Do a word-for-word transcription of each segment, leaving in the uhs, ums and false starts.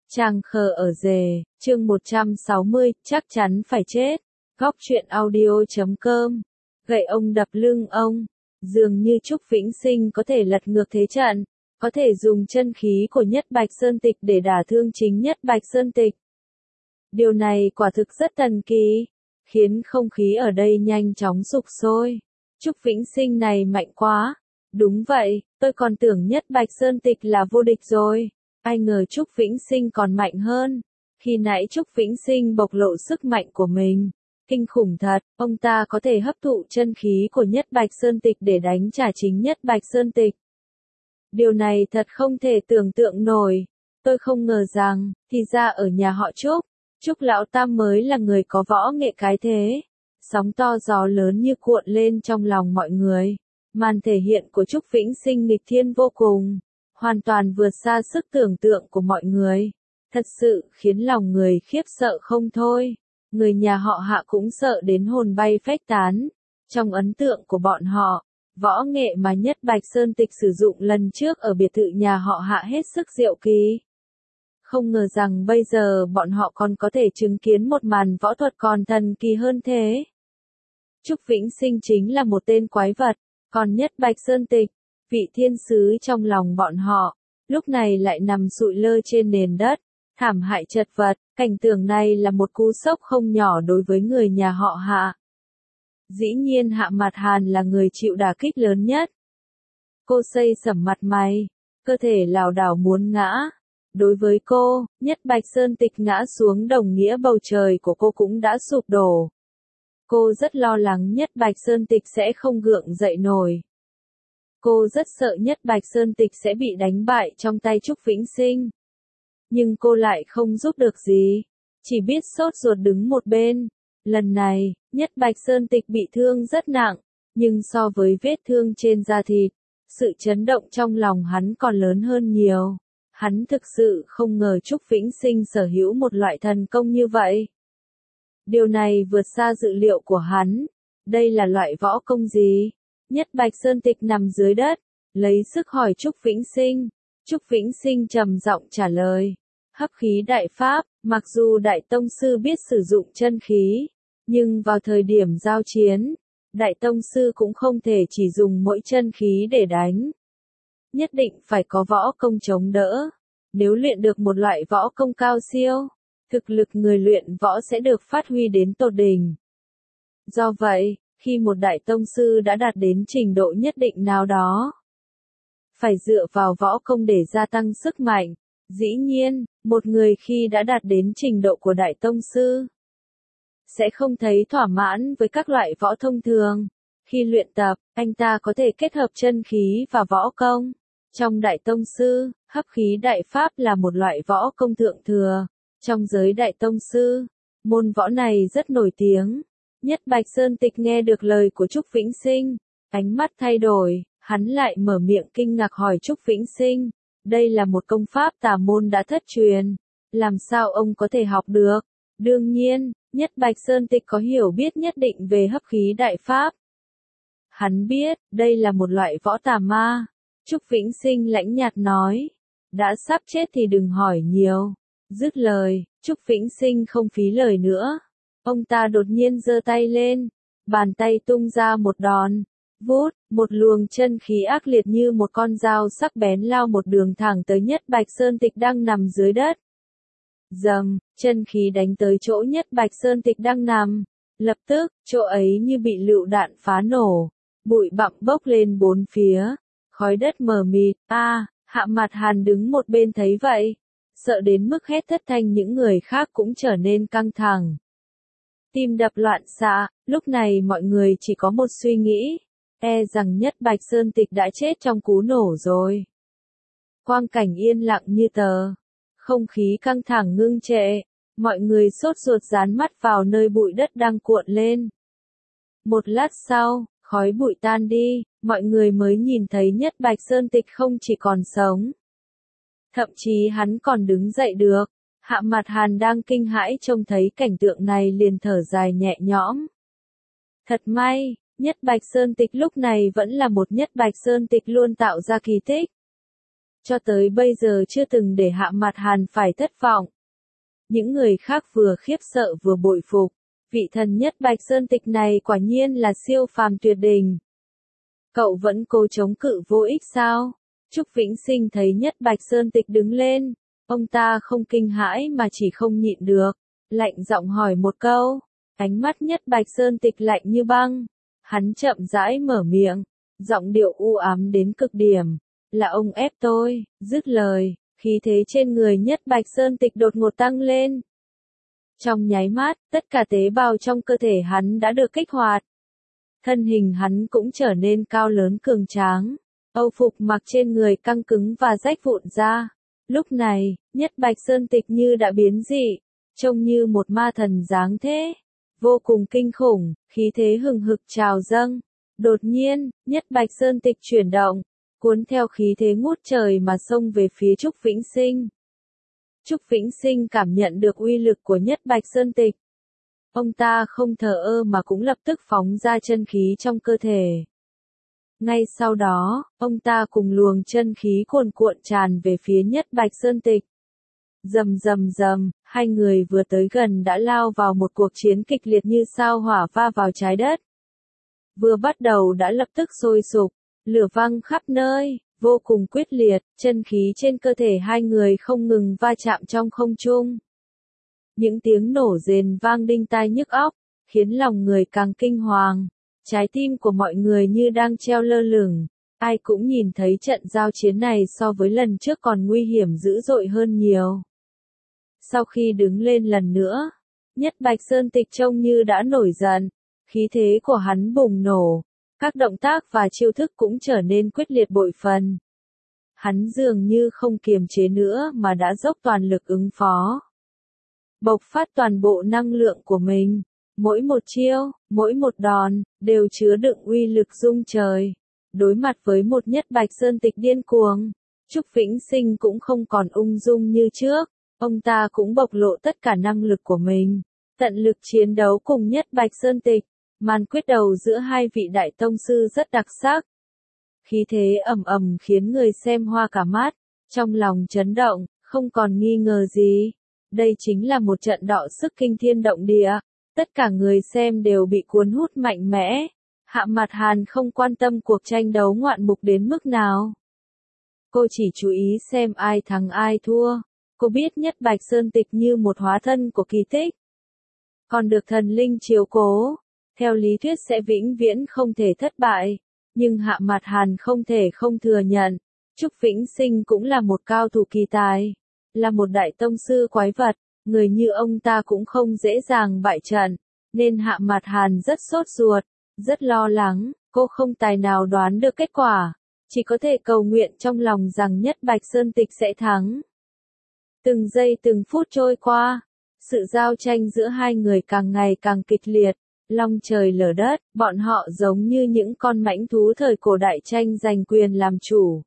Trang khờ ở rề, chương một trăm sáu mươi, chắc chắn phải chết. Góc truyện audio chấm com. Gậy ông đập lưng ông. Dường như Trúc Vĩnh Sinh có thể lật ngược thế trận, có thể dùng chân khí của Nhất Bạch Sơn Tịch để đả thương chính Nhất Bạch Sơn Tịch. Điều này quả thực rất thần kỳ, khiến không khí ở đây nhanh chóng sục sôi. Trúc Vĩnh Sinh này mạnh quá. Đúng vậy, tôi còn tưởng Nhất Bạch Sơn Tịch là vô địch rồi. Ai ngờ Trúc Vĩnh Sinh còn mạnh hơn. Khi nãy Trúc Vĩnh Sinh bộc lộ sức mạnh của mình. Kinh khủng thật, ông ta có thể hấp thụ chân khí của Nhất Bạch Sơn Tịch để đánh trả chính Nhất Bạch Sơn Tịch. Điều này thật không thể tưởng tượng nổi. Tôi không ngờ rằng, thì ra ở nhà họ Trúc, Trúc Lão Tam mới là người có võ nghệ cái thế. Sóng to gió lớn như cuộn lên trong lòng mọi người. Màn thể hiện của Trúc Vĩnh Sinh nghịch thiên vô cùng. Hoàn toàn vượt xa sức tưởng tượng của mọi người. Thật sự khiến lòng người khiếp sợ không thôi. Người nhà họ Hạ cũng sợ đến hồn bay phách tán. Trong ấn tượng của bọn họ, võ nghệ mà Nhất Bạch Sơn Tịch sử dụng lần trước ở biệt thự nhà họ Hạ hết sức diệu kỳ. Không ngờ rằng bây giờ bọn họ còn có thể chứng kiến một màn võ thuật còn thần kỳ hơn thế. Trúc Vĩnh Sinh chính là một tên quái vật, còn Nhất Bạch Sơn Tịch, vị thiên sứ trong lòng bọn họ, lúc này lại nằm sụi lơ trên nền đất, thảm hại chật vật. Cảnh tượng này là một cú sốc không nhỏ đối với người nhà họ Hạ. Dĩ nhiên Hạ Mạt Hàn là người chịu đả kích lớn nhất. Cô xây sẩm mặt mày, cơ thể lảo đảo muốn ngã. Đối với cô, Nhất Bạch Sơn Tịch ngã xuống đồng nghĩa bầu trời của cô cũng đã sụp đổ. Cô rất lo lắng Nhất Bạch Sơn Tịch sẽ không gượng dậy nổi. Cô rất sợ Nhất Bạch Sơn Tịch sẽ bị đánh bại trong tay Trúc Vĩnh Sinh. Nhưng cô lại không giúp được gì, chỉ biết sốt ruột đứng một bên. Lần này, Nhất Bạch Sơn Tịch bị thương rất nặng, nhưng so với vết thương trên da thịt, sự chấn động trong lòng hắn còn lớn hơn nhiều. Hắn thực sự không ngờ Trúc Vĩnh Sinh sở hữu một loại thần công như vậy. Điều này vượt xa dự liệu của hắn. Đây là loại võ công gì? Nhất Bạch Sơn Tịch nằm dưới đất, lấy sức hỏi Trúc Vĩnh Sinh. Trúc Vĩnh Sinh trầm giọng trả lời. Hấp khí đại pháp, mặc dù Đại Tông Sư biết sử dụng chân khí, nhưng vào thời điểm giao chiến, Đại Tông Sư cũng không thể chỉ dùng mỗi chân khí để đánh. Nhất định phải có võ công chống đỡ. Nếu luyện được một loại võ công cao siêu, thực lực người luyện võ sẽ được phát huy đến tột đỉnh. Do vậy, khi một Đại Tông Sư đã đạt đến trình độ nhất định nào đó, phải dựa vào võ công để gia tăng sức mạnh. Dĩ nhiên, một người khi đã đạt đến trình độ của Đại Tông Sư, sẽ không thấy thỏa mãn với các loại võ thông thường. Khi luyện tập, anh ta có thể kết hợp chân khí và võ công. Trong Đại Tông Sư, hấp khí đại pháp là một loại võ công thượng thừa. Trong giới Đại Tông Sư, môn võ này rất nổi tiếng. Nhất Bạch Sơn Tịch nghe được lời của Trúc Vĩnh Sinh, ánh mắt thay đổi, hắn lại mở miệng kinh ngạc hỏi Trúc Vĩnh Sinh. Đây là một công pháp tà môn đã thất truyền. Làm sao ông có thể học được? Đương nhiên, Nhất Bạch Sơn Tịch có hiểu biết nhất định về hấp khí đại pháp. Hắn biết, đây là một loại võ tà ma. Trúc Vĩnh Sinh lãnh nhạt nói. Đã sắp chết thì đừng hỏi nhiều. Dứt lời, Trúc Vĩnh Sinh không phí lời nữa. Ông ta đột nhiên giơ tay lên. Bàn tay tung ra một đòn. Vút, một luồng chân khí ác liệt như một con dao sắc bén lao một đường thẳng tới Nhất Bạch Sơn Tịch đang nằm dưới đất. Dầm, chân khí đánh tới chỗ Nhất Bạch Sơn Tịch đang nằm. Lập tức, chỗ ấy như bị lựu đạn phá nổ. Bụi bặm bốc lên bốn phía. Khói đất mờ mịt. A, à, Hạ Mạt Hàn đứng một bên thấy vậy. Sợ đến mức hét thất thanh, những người khác cũng trở nên căng thẳng. Tim đập loạn xạ, lúc này mọi người chỉ có một suy nghĩ. E rằng Nhất Bạch Sơn Tịch đã chết trong cú nổ rồi. Quang cảnh yên lặng như tờ. Không khí căng thẳng ngưng trệ. Mọi người sốt ruột dán mắt vào nơi bụi đất đang cuộn lên. Một lát sau, khói bụi tan đi, mọi người mới nhìn thấy Nhất Bạch Sơn Tịch không chỉ còn sống. Thậm chí hắn còn đứng dậy được. Hạ Mạt Hàn đang kinh hãi trông thấy cảnh tượng này liền thở dài nhẹ nhõm. Thật may. Nhất Bạch Sơn Tịch lúc này vẫn là một Nhất Bạch Sơn Tịch luôn tạo ra kỳ tích. cho tới bây giờ chưa từng để Hạ Mạt Hàn phải thất vọng. Những người khác vừa khiếp sợ vừa bội phục, vị thần nhất Bạch Sơn Tịch này quả nhiên là siêu phàm tuyệt đỉnh. Cậu vẫn cố chống cự vô ích sao? Trúc Vĩnh Sinh thấy nhất Bạch Sơn Tịch đứng lên, ông ta không kinh hãi mà chỉ không nhịn được, lạnh giọng hỏi một câu. Ánh mắt nhất Bạch Sơn Tịch lạnh như băng, hắn chậm rãi mở miệng, giọng điệu u ám đến cực điểm, là ông ép tôi. Dứt lời, khí thế trên người nhất Bạch Sơn Tịch đột ngột tăng lên. Trong nháy mắt, tất cả tế bào trong cơ thể hắn đã được kích hoạt. Thân hình hắn cũng trở nên cao lớn cường tráng, âu phục mặc trên người căng cứng và rách vụn ra. Lúc này, nhất Bạch Sơn Tịch như đã biến dị, trông như một ma thần dáng thế, vô cùng kinh khủng, khí thế hừng hực trào dâng. Đột nhiên, nhất Bạch Sơn Tịch chuyển động, cuốn theo khí thế ngút trời mà xông về phía Trúc Vĩnh Sinh. Trúc Vĩnh Sinh cảm nhận được uy lực của nhất Bạch Sơn Tịch. Ông ta không thờ ơ mà cũng lập tức phóng ra chân khí trong cơ thể. Ngay sau đó, ông ta cùng luồng chân khí cuồn cuộn tràn về phía nhất Bạch Sơn Tịch. Rầm rầm rầm, hai người vừa tới gần đã lao vào một cuộc chiến kịch liệt như sao hỏa va vào trái đất. Vừa bắt đầu đã lập tức sôi sục, lửa văng khắp nơi, vô cùng quyết liệt, chân khí trên cơ thể hai người không ngừng va chạm trong không trung. Những tiếng nổ rền vang đinh tai nhức óc, khiến lòng người càng kinh hoàng. Trái tim của mọi người như đang treo lơ lửng, ai cũng nhìn thấy trận giao chiến này so với lần trước còn nguy hiểm dữ dội hơn nhiều. Sau khi đứng lên lần nữa, nhất Bạch Sơn Tịch trông như đã nổi giận, khí thế của hắn bùng nổ, các động tác và chiêu thức cũng trở nên quyết liệt bội phần. Hắn dường như không kiềm chế nữa mà đã dốc toàn lực ứng phó. Bộc phát toàn bộ năng lượng của mình, mỗi một chiêu, mỗi một đòn, đều chứa đựng uy lực rung trời. Đối mặt với một nhất Bạch Sơn Tịch điên cuồng, Trúc Vĩnh Sinh cũng không còn ung dung như trước, ông ta cũng bộc lộ tất cả năng lực của mình, tận lực chiến đấu cùng nhất Bạch Sơn Tịch. Màn quyết đầu giữa hai vị đại tông sư rất đặc sắc. Khí thế ầm ầm khiến người xem hoa cả mắt, trong lòng chấn động, không còn nghi ngờ gì. Đây chính là một trận đọ sức kinh thiên động địa. Tất cả người xem đều bị cuốn hút mạnh mẽ. Hạ Mạt Hàn không quan tâm cuộc tranh đấu ngoạn mục đến mức nào. Cô chỉ chú ý xem ai thắng ai thua. Cô biết nhất Bạch Sơn Tịch như một hóa thân của kỳ tích. Còn được thần linh chiếu cố, theo lý thuyết sẽ vĩnh viễn không thể thất bại. Nhưng Hạ Mạt Hàn không thể không thừa nhận, Trúc Vĩnh Sinh cũng là một cao thủ kỳ tài, là một đại tông sư quái vật, người như ông ta cũng không dễ dàng bại trận, nên Hạ Mạt Hàn rất sốt ruột, rất lo lắng, cô không tài nào đoán được kết quả, chỉ có thể cầu nguyện trong lòng rằng nhất Bạch Sơn Tịch sẽ thắng. Từng giây từng phút trôi qua, sự giao tranh giữa hai người càng ngày càng kịch liệt. Long trời lở đất, bọn họ giống như những con mãnh thú thời cổ đại tranh giành quyền làm chủ.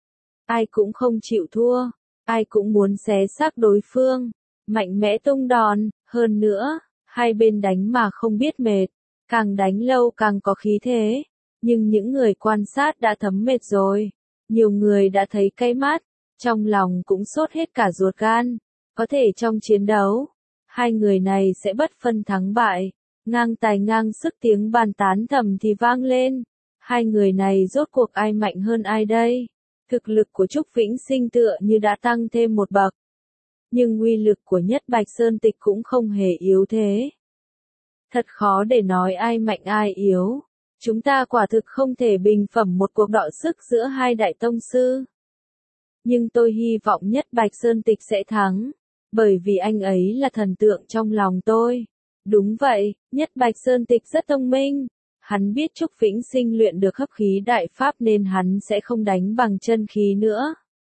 Ai cũng không chịu thua, ai cũng muốn xé xác đối phương, mạnh mẽ tung đòn, hơn nữa, hai bên đánh mà không biết mệt, càng đánh lâu càng có khí thế. Nhưng những người quan sát đã thấm mệt rồi, nhiều người đã thấy cay mắt, trong lòng cũng sốt hết cả ruột gan, có thể trong chiến đấu, hai người này sẽ bất phân thắng bại. Ngang tài ngang sức tiếng bàn tán thầm thì vang lên. Hai người này rốt cuộc ai mạnh hơn ai đây? Thực lực của Trúc Vĩnh Sinh tựa như đã tăng thêm một bậc. Nhưng uy lực của nhất Bạch Sơn Tịch cũng không hề yếu thế. Thật khó để nói ai mạnh ai yếu. Chúng ta quả thực không thể bình phẩm một cuộc đọ sức giữa hai đại tông sư. Nhưng tôi hy vọng nhất Bạch Sơn Tịch sẽ thắng. Bởi vì anh ấy là thần tượng trong lòng tôi. Đúng vậy, nhất Bạch Sơn Tịch rất thông minh. Hắn biết Trúc Vĩnh Sinh luyện được hấp khí đại pháp nên hắn sẽ không đánh bằng chân khí nữa.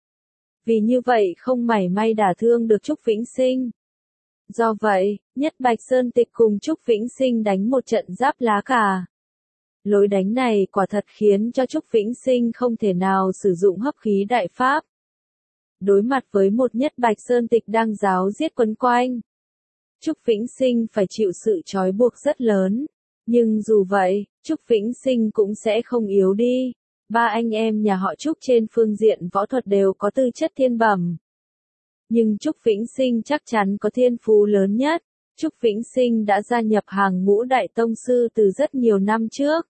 Vì như vậy không mảy may đả thương được Trúc Vĩnh Sinh. Do vậy, nhất Bạch Sơn Tịch cùng Trúc Vĩnh Sinh đánh một trận giáp lá cà. Lối đánh này quả thật khiến cho Trúc Vĩnh Sinh không thể nào sử dụng hấp khí đại pháp. Đối mặt với một nhất Bạch Sơn Tịch đang giáo giết quấn quanh, Trúc Vĩnh Sinh phải chịu sự trói buộc rất lớn. Nhưng dù vậy, Trúc Vĩnh Sinh cũng sẽ không yếu đi. Ba anh em nhà họ Trúc trên phương diện võ thuật đều có tư chất thiên bẩm. Nhưng Trúc Vĩnh Sinh chắc chắn có thiên phú lớn nhất. Trúc Vĩnh Sinh đã gia nhập hàng ngũ đại tông sư từ rất nhiều năm trước.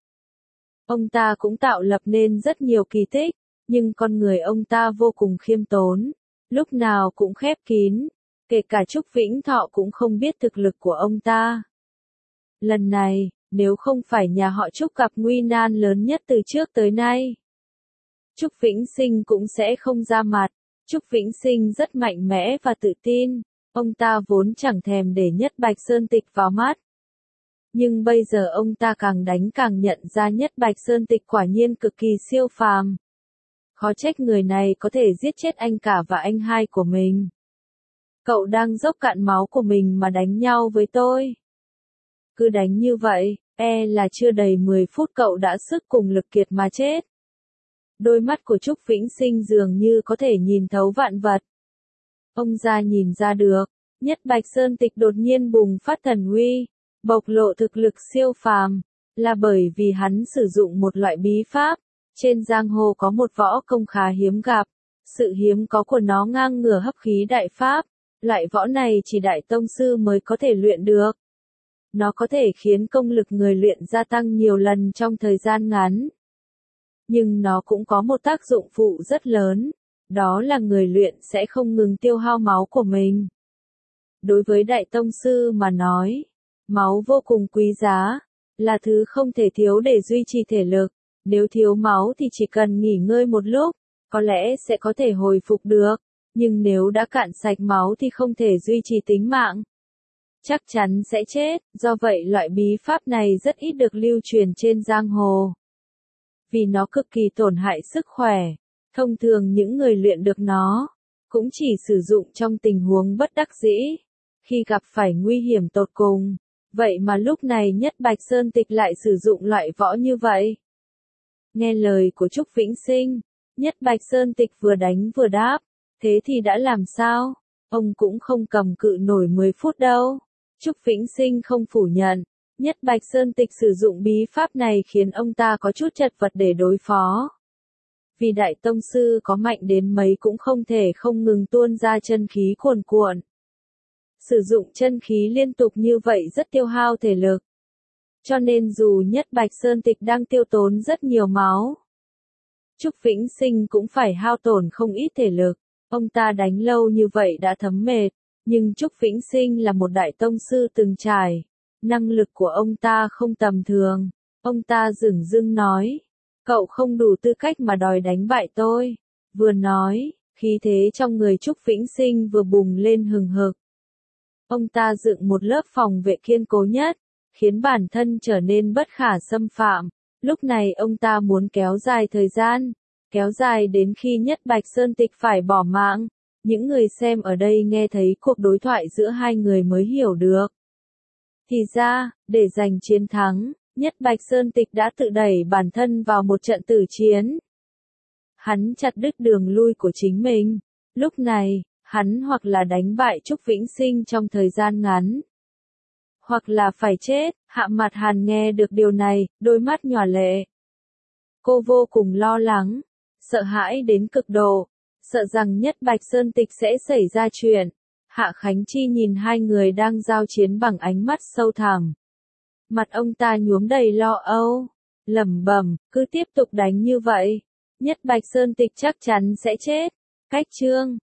Ông ta cũng tạo lập nên rất nhiều kỳ tích, nhưng con người ông ta vô cùng khiêm tốn, lúc nào cũng khép kín, kể cả Trúc Vĩnh Thọ cũng không biết thực lực của ông ta. Lần này, nếu không phải nhà họ Trúc gặp nguy nan lớn nhất từ trước tới nay, Trúc Vĩnh Sinh cũng sẽ không ra mặt. Trúc Vĩnh Sinh rất mạnh mẽ và tự tin, ông ta vốn chẳng thèm để Nhất Bạch Sơn Tịch vào mắt. Nhưng bây giờ ông ta càng đánh càng nhận ra Nhất Bạch Sơn Tịch quả nhiên cực kỳ siêu phàm. Khó trách người này có thể giết chết anh cả và anh hai của mình. Cậu đang dốc cạn máu của mình mà đánh nhau với tôi. Cứ đánh như vậy, e là chưa đầy mười phút cậu đã sức cùng lực kiệt mà chết. Đôi mắt của Trúc Vĩnh Sinh dường như có thể nhìn thấu vạn vật. Ông ra nhìn ra được, Nhất Bạch Sơn Tịch đột nhiên bùng phát thần uy, bộc lộ thực lực siêu phàm, là bởi vì hắn sử dụng một loại bí pháp. Trên giang hồ có một võ công khá hiếm gặp, sự hiếm có của nó ngang ngửa hấp khí đại pháp, loại võ này chỉ đại tông sư mới có thể luyện được. Nó có thể khiến công lực người luyện gia tăng nhiều lần trong thời gian ngắn. Nhưng nó cũng có một tác dụng phụ rất lớn, đó là người luyện sẽ không ngừng tiêu hao máu của mình. Đối với đại tông sư mà nói, máu vô cùng quý giá, là thứ không thể thiếu để duy trì thể lực. Nếu thiếu máu thì chỉ cần nghỉ ngơi một lúc, có lẽ sẽ có thể hồi phục được, nhưng nếu đã cạn sạch máu thì không thể duy trì tính mạng. Chắc chắn sẽ chết, do vậy loại bí pháp này rất ít được lưu truyền trên giang hồ. Vì nó cực kỳ tổn hại sức khỏe, thông thường những người luyện được nó, cũng chỉ sử dụng trong tình huống bất đắc dĩ, khi gặp phải nguy hiểm tột cùng. Vậy mà lúc này Nhất Bạch Sơn Tịch lại sử dụng loại võ như vậy. Nghe lời của Trúc Vĩnh Sinh, Nhất Bạch Sơn Tịch vừa đánh vừa đáp, thế thì đã làm sao? Ông cũng không cầm cự nổi mười phút đâu. Trúc Vĩnh Sinh không phủ nhận, Nhất Bạch Sơn Tịch sử dụng bí pháp này khiến ông ta có chút chật vật để đối phó. Vì đại tông sư có mạnh đến mấy cũng không thể không ngừng tuôn ra chân khí cuồn cuộn. Sử dụng chân khí liên tục như vậy rất tiêu hao thể lực. Cho nên dù Nhất Bạch Sơn Tịch đang tiêu tốn rất nhiều máu, Trúc Vĩnh Sinh cũng phải hao tổn không ít thể lực. Ông ta đánh lâu như vậy đã thấm mệt, nhưng Trúc Vĩnh Sinh là một đại tông sư từng trải. Năng lực của ông ta không tầm thường. Ông ta dửng dưng nói, cậu không đủ tư cách mà đòi đánh bại tôi. Vừa nói, khí thế trong người Trúc Vĩnh Sinh vừa bùng lên hừng hực. Ông ta dựng một lớp phòng vệ kiên cố nhất, khiến bản thân trở nên bất khả xâm phạm. Lúc này ông ta muốn kéo dài thời gian, kéo dài đến khi Nhất Bạch Sơn Tịch phải bỏ mạng. Những người xem ở đây nghe thấy cuộc đối thoại giữa hai người mới hiểu được. Thì ra, để giành chiến thắng, Nhất Bạch Sơn Tịch đã tự đẩy bản thân vào một trận tử chiến. Hắn chặt đứt đường lui của chính mình. Lúc này, hắn hoặc là đánh bại Trúc Vĩnh Sinh trong thời gian ngắn, hoặc là phải chết. Hạ Mặt Hàn nghe được điều này, đôi mắt nhòa lệ. Cô vô cùng lo lắng, sợ hãi đến cực độ, sợ rằng Nhất Bạch Sơn Tịch sẽ xảy ra chuyện. Hạ Khánh Chi nhìn hai người đang giao chiến bằng ánh mắt sâu thẳm. Mặt ông ta nhuốm đầy lo âu, lẩm bẩm, cứ tiếp tục đánh như vậy, Nhất Bạch Sơn Tịch chắc chắn sẽ chết. Cách chương